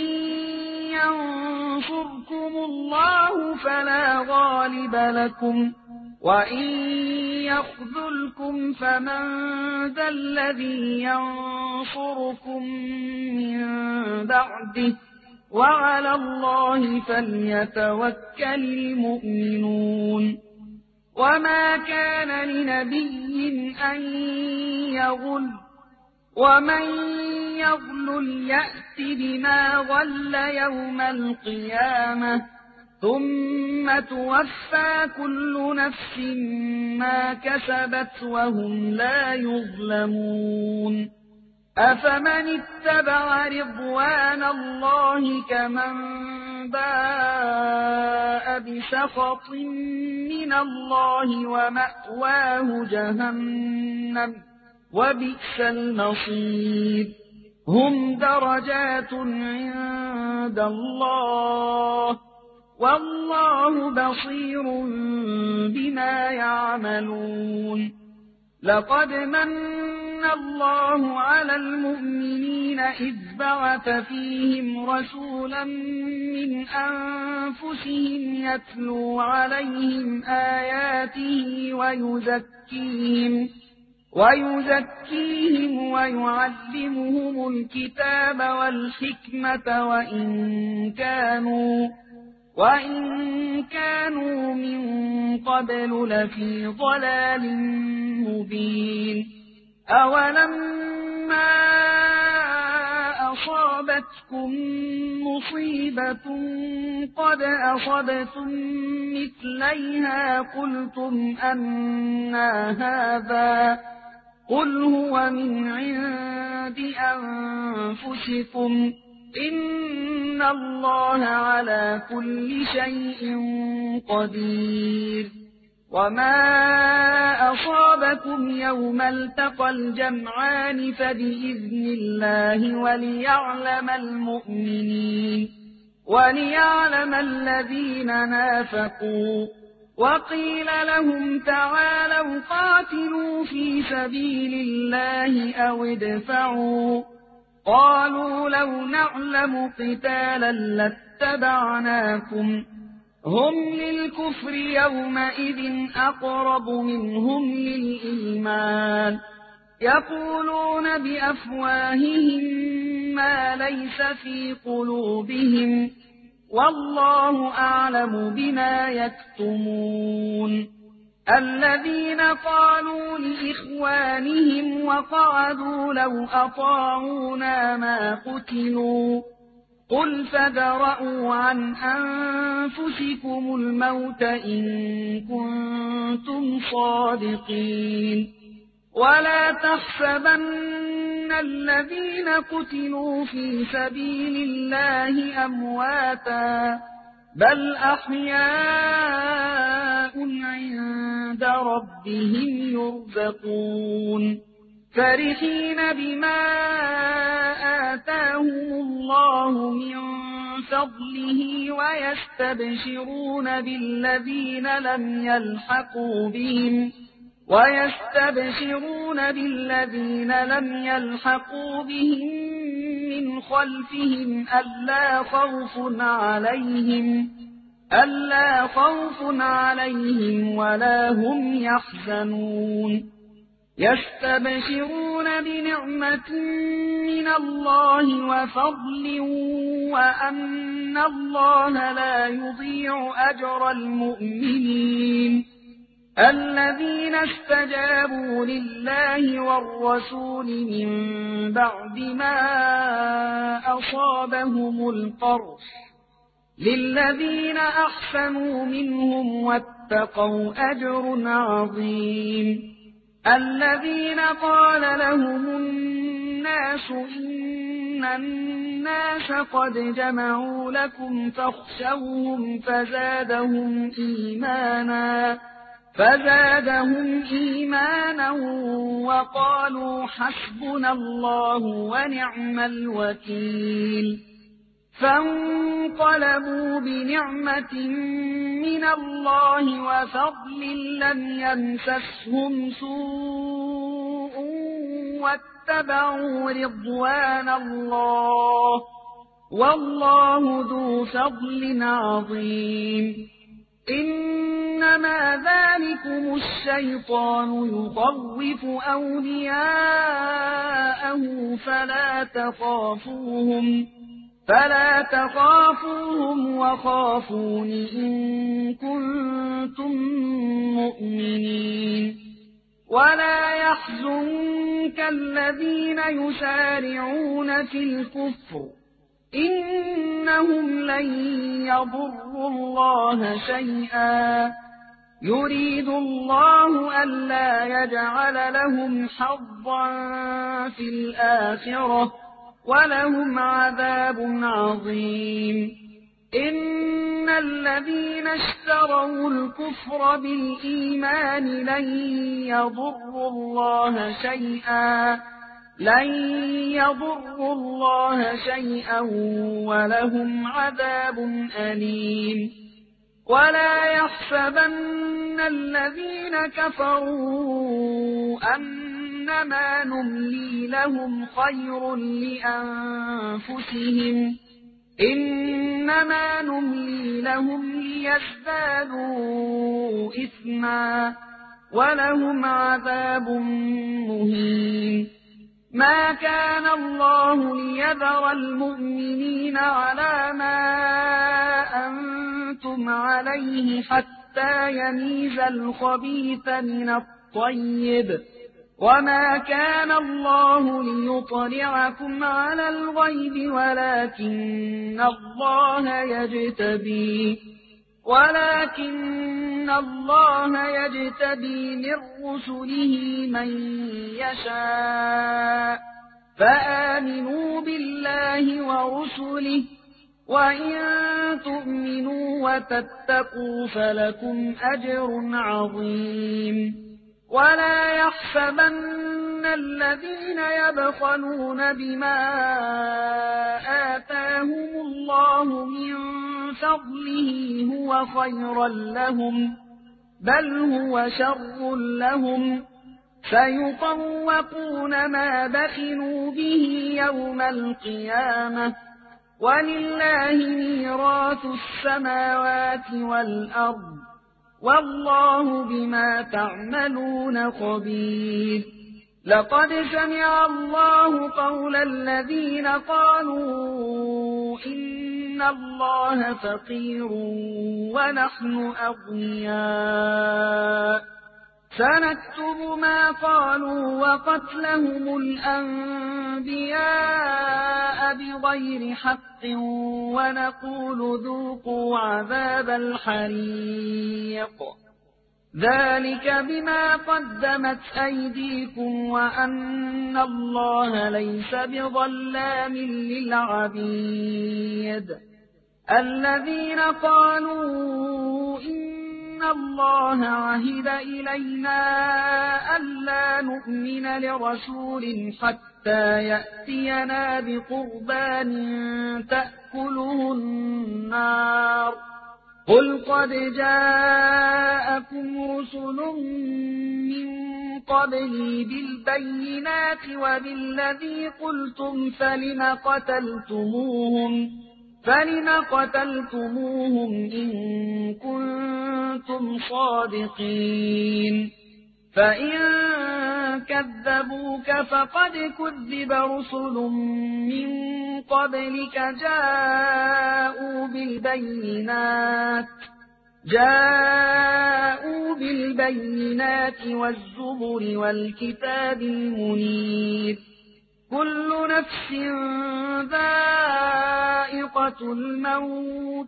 ينصركم الله فلا غالب لكم، وإن يخذلكم فمن ذا الذي ينصركم من بعده، وعلى الله فليتوكل المؤمنون. وما كان لنبي أن يغل، ومن يغل يأت بما غل يوم القيامة، ثم توفى كل نفس ما كسبت وهم لا يظلمون. أفمن اتبع رضوان الله كمن باء بسخط من الله ومأواه جهنم وبئس المصير. هم درجات عند الله، والله بصير بما يعملون. لقد من الله على المؤمنين إذ بعث فيهم رسولا من أنفسهم يتلو عليهم آياته ويزكيهم ويعلمهم الكتاب والحكمة وإن كانوا من قبل لفي ضلال مبين. أولما أصابتكم مصيبة قد أصبتم مثليها قلتم أنى هذا، قل هو من عند أنفسكم، إن الله على كل شيء قدير. وما أصابكم يوم التقى الجمعان فبإذن الله وليعلم الذين نافقوا. وقيل لهم تعالوا قاتلوا في سبيل الله أو ادفعوا، قالوا لو نعلم قتالا لاتبعناكم، هم للكفر يومئذ أقرب منهم للإيمان، يقولون بأفواههم ما ليس في قلوبهم، والله أعلم بما يكتمون. الذين قالوا لإخوانهم وقعدوا لو أطاعونا ما قتلوا، قل فادرءوا عن أنفسكم الموت إن كنتم صادقين. ولا تحسبن الذين قتلوا في سبيل الله أمواتا، بل أحياء عند ربهم يرزقون، فرحين بما آتاهم الله من فضله ويستبشرون بالذين لم يلحقوا بهم من خلفهم ألا خوف عليهم ولا هم يحزنون. يستبشرون بنعمة من الله وفضل وأن الله لا يضيع أجر المؤمنين. الذين استجابوا لله والرسول من بعد ما أصابهم القرح، للذين أحسنوا منهم واتقوا أجر عظيم. الذين قال لهم الناس إن الناس قد جمعوا لكم فاخشوهم فزادهم إيمانا وقالوا حسبنا الله ونعم الوكيل. فانقلبوا بنعمة من الله وفضل لم يمسسهم سوء واتبعوا رضوان الله والله ذو فضل عظيم. إنما ذلكم الشيطان يخوف أولياءه فلا تخافوهم وخافون إن كنتم مؤمنين. ولا يحزنك الذين يسارعون في الكفر إنهم لن يضروا الله شيئا يريد الله ألا يجعل لهم حظا في الآخرة ولهم عذاب عظيم. إن الذين اشتروا الكفر بالإيمان لن يضروا الله شيئا ولهم عذاب أليم. ولا يحسبن الذين كفروا أنما نملي لهم خير لأنفسهم إنما نملي لهم ليزدادوا إثما ولهم عذاب مهين. ما كان الله ليذر المؤمنين على ما أنتم عليه حتى يميز الخبيث من الطيب وما كان الله ليطلعكم على الغيب ولكن الله يجتبي من رسله من يشاء فآمنوا بالله ورسله وإن تؤمنوا وتتقوا فلكم أجر عظيم. ولا يحسبن الذين يبخلون بما آتاهم الله من فضله هو خيرا لهم بل هو شر لهم سيطوقون ما بخلوا به يوم القيامة ولله ميراث السماوات والأرض والله بما تعملون خبير. لقد سمع الله قول الذين قالوا إن الله فقير ونحن أغنياء سنكتب ما قالوا وقتلهم الأنبياء بغير حق ونقول ذوقوا عذاب الحريق ذلك بما قدمت أيديكم وأن الله ليس بظلام للعبيد. الذين قالوا إن الله عهد إلينا ألا نؤمن لرسول حتى يأتينا بقربان تأكله النار قل قد جاءكم رسل من قبلي بالبينات وبالذي قلتم فلم قتلتموهم إن كنتم صادقين. فإن كذبوك فقد كذب رسل من قبلك جاءوا بالبينات والزبر والكتاب المنير. كل نفس ذائقة الموت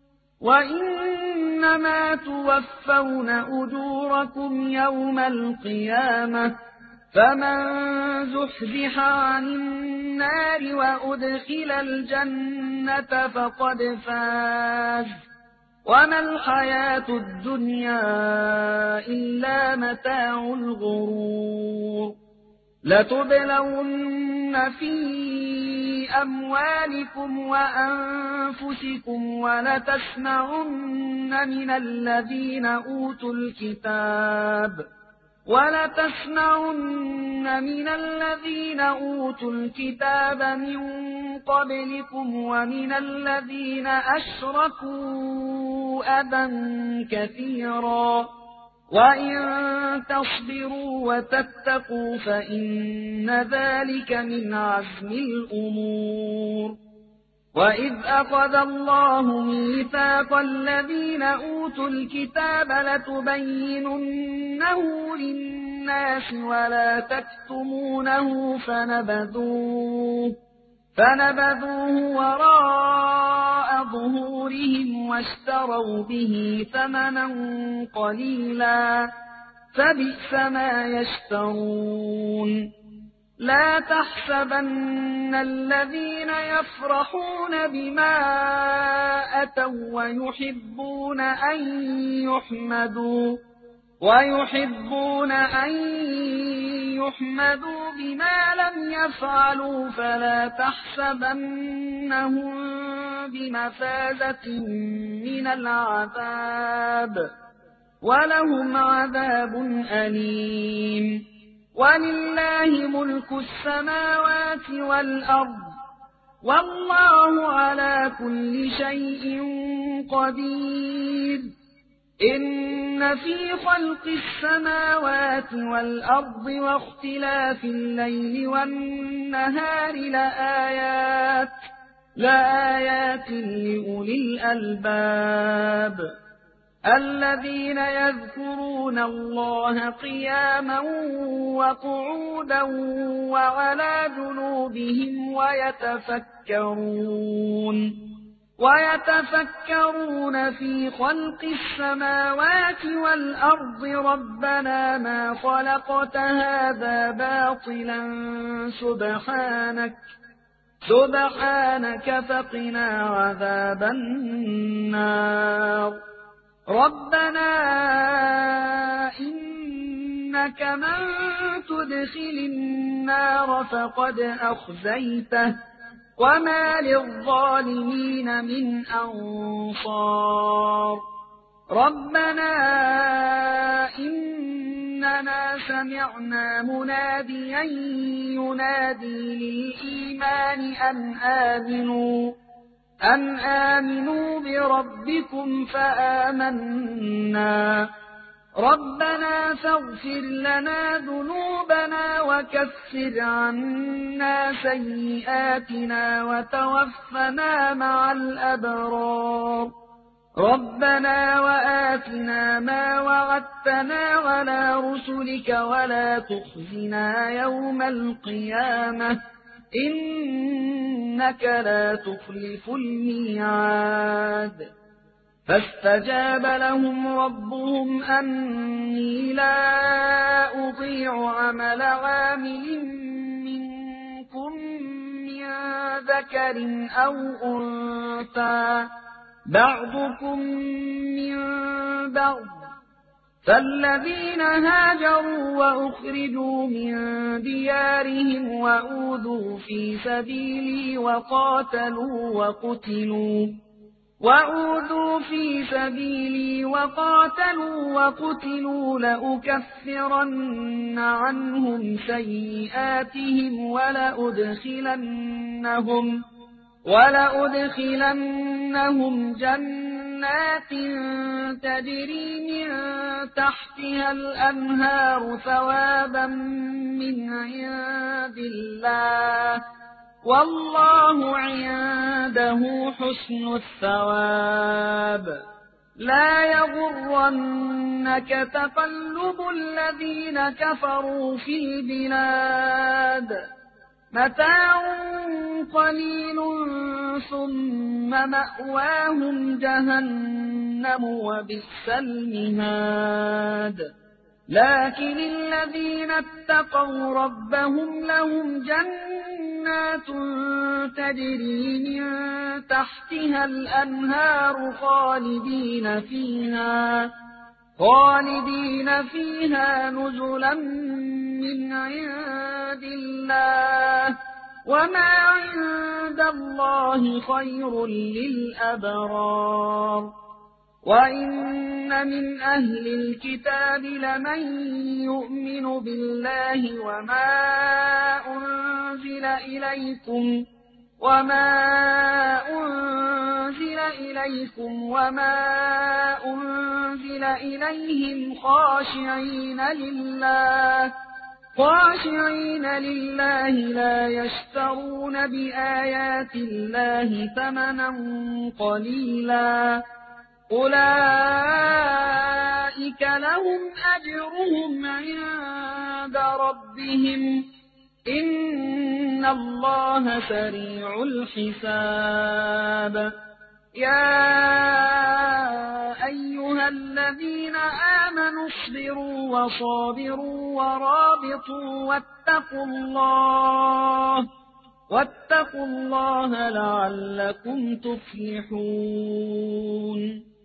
وإنما توفون أجوركم يوم القيامة فمن زحزح عن النار وأدخل الجنة فقد فاز وما الحياة الدنيا إلا متاع الغرور لتبلون في أموالكم وأنفسكم ولتسمعن من الذين أوتوا الكتاب من قبلكم ومن الذين أشركوا أذى كثيرا وإن تصبروا وتتقوا فإن ذلك من عزم الأمور وإذ أخذ الله ميثاق الذين أوتوا الكتاب لتبيننه للناس ولا تكتمونه فنبذوه وراء ظهورهم واشتروا به ثمنا قليلا فبئس ما يشترون لا تحسبن الذين يفرحون بما أتوا ويحبون أن يحمدوا بما لم يفعلوا فلا تحسبنهم بمفازة من العذاب ولهم عذاب أليم ولله ملك السماوات والأرض والله على كل شيء قدير إن في خلق السماوات والأرض واختلاف الليل والنهار لآيات لأولي الألباب الذين يذكرون الله قياما وقعودا وعلى جنوبهم ويتفكرون في خلق السماوات والأرض ربنا ما خلقت هذا باطلا سبحانك فقنا عذاب النار ربنا إنك من تدخل النار فقد أخزيته وما للظالمين من أنصار ربنا إننا سمعنا مناديا ينادي للإيمان أن آمنوا بربكم فآمنا ربنا فاغفر لنا ذنوبنا وكفر عنا سيئاتنا وتوفنا مع الأبرار ربنا وآتنا ما وعدتنا على رسلك ولا تخزنا يوم القيامة إنك لا تخلف الميعاد فاستجاب لهم ربهم أني لا أضيع عمل عامل منكم من ذكر أو أنثى بعضكم من بعض فالذين هاجروا وأخرجوا من ديارهم وأوذوا في سبيلي وقتلوا لأكفرن عنهم سيئاتهم ولأدخلنهم جنات تجري من تحتها الأنهار ثوابا من عند الله والله عنده حسن الثواب لا يغرنك تقلب الذين كفروا في البلاد متاع قليل ثم مأواهم جهنم وبئس المهاد لكن الذين اتقوا ربهم لهم جنات جنات تجري من تحتها الأنهار خالدين فيها نزلا من عند الله وما عند الله خير للأبرار وإن من أهل الكتاب لمن يؤمن بالله وما أنزل إليكم وما أنزل إليهم خاشعين لله لا يشترون بآيات الله ثمنا قليلا أولئك لهم أجرهم عند ربهم إن الله سريع الحساب يا أيها الذين آمنوا اصبروا وصابروا ورابطوا واتقوا الله لعلكم تفلحون